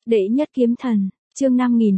Đệ nhất kiếm thần, chương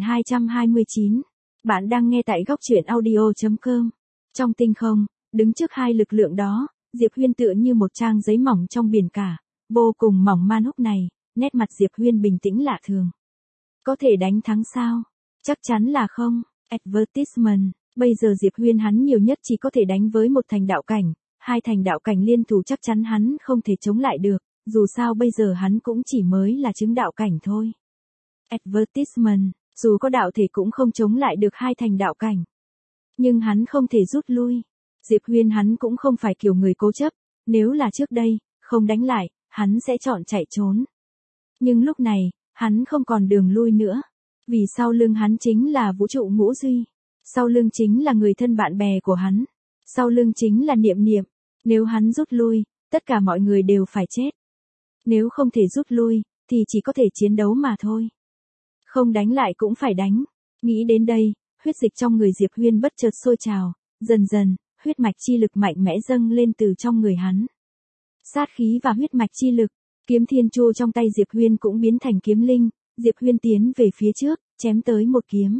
5229. Bạn đang nghe tại góc truyện audio.com. Trong tinh không, đứng trước hai lực lượng đó, Diệp Huyên tựa như một trang giấy mỏng trong biển cả, vô cùng mỏng man. Lúc này, nét mặt Diệp Huyên bình tĩnh lạ thường. Có thể đánh thắng sao? Chắc chắn là không. Advertisement, bây giờ Diệp Huyên hắn nhiều nhất chỉ có thể đánh với một thành đạo cảnh, hai thành đạo cảnh liên thủ chắc chắn hắn không thể chống lại được, dù sao bây giờ hắn cũng chỉ mới là chứng đạo cảnh thôi. Advertisement, dù có đạo thể cũng không chống lại được hai thành đạo cảnh. Nhưng hắn không thể rút lui. Diệp Huyên hắn cũng không phải kiểu người cố chấp, nếu là trước đây, không đánh lại, hắn sẽ chọn chạy trốn. Nhưng lúc này, hắn không còn đường lui nữa. Vì sau lưng hắn chính là vũ trụ ngũ duy. Sau lưng chính là người thân bạn bè của hắn. Sau lưng chính là Niệm Niệm. Nếu hắn rút lui, tất cả mọi người đều phải chết. Nếu không thể rút lui, thì chỉ có thể chiến đấu mà thôi. Không đánh lại cũng phải đánh. Nghĩ đến đây, huyết dịch trong người Diệp Huyên bất chợt sôi trào. Dần dần, huyết mạch chi lực mạnh mẽ dâng lên từ trong người hắn. Sát khí và huyết mạch chi lực, kiếm thiên chu trong tay Diệp Huyên cũng biến thành kiếm linh. Diệp Huyên tiến về phía trước, chém tới một kiếm.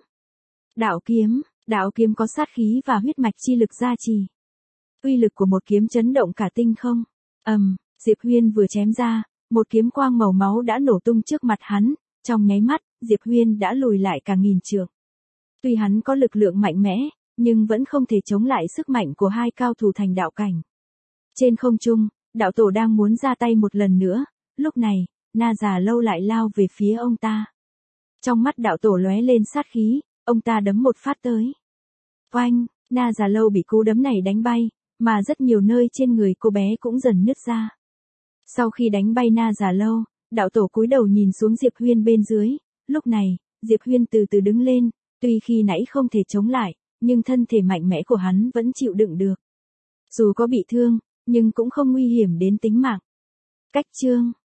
Đạo kiếm có sát khí và huyết mạch chi lực gia trì. Uy lực của một kiếm chấn động cả tinh không. Diệp Huyên vừa chém ra, một kiếm quang màu máu đã nổ tung trước mặt hắn, trong nháy mắt, Diệp Huyên đã lùi lại cả nghìn trượng. Tuy hắn có lực lượng mạnh mẽ, nhưng vẫn không thể chống lại sức mạnh của hai cao thủ thành đạo cảnh. Trên không trung, đạo tổ đang muốn ra tay một lần nữa, lúc này, Na Già Lâu lại lao về phía ông ta. Trong mắt đạo tổ lóe lên sát khí, ông ta đấm một phát tới. Oanh, Na Già Lâu bị cú đấm này đánh bay, mà rất nhiều nơi trên người cô bé cũng dần nứt ra. Sau khi đánh bay Na Già Lâu, đạo tổ cúi đầu nhìn xuống Diệp Huyên bên dưới, lúc này, Diệp Huyên từ từ đứng lên, tuy khi nãy không thể chống lại, nhưng thân thể mạnh mẽ của hắn vẫn chịu đựng được. Dù có bị thương, nhưng cũng không nguy hiểm đến tính mạng. Cách chương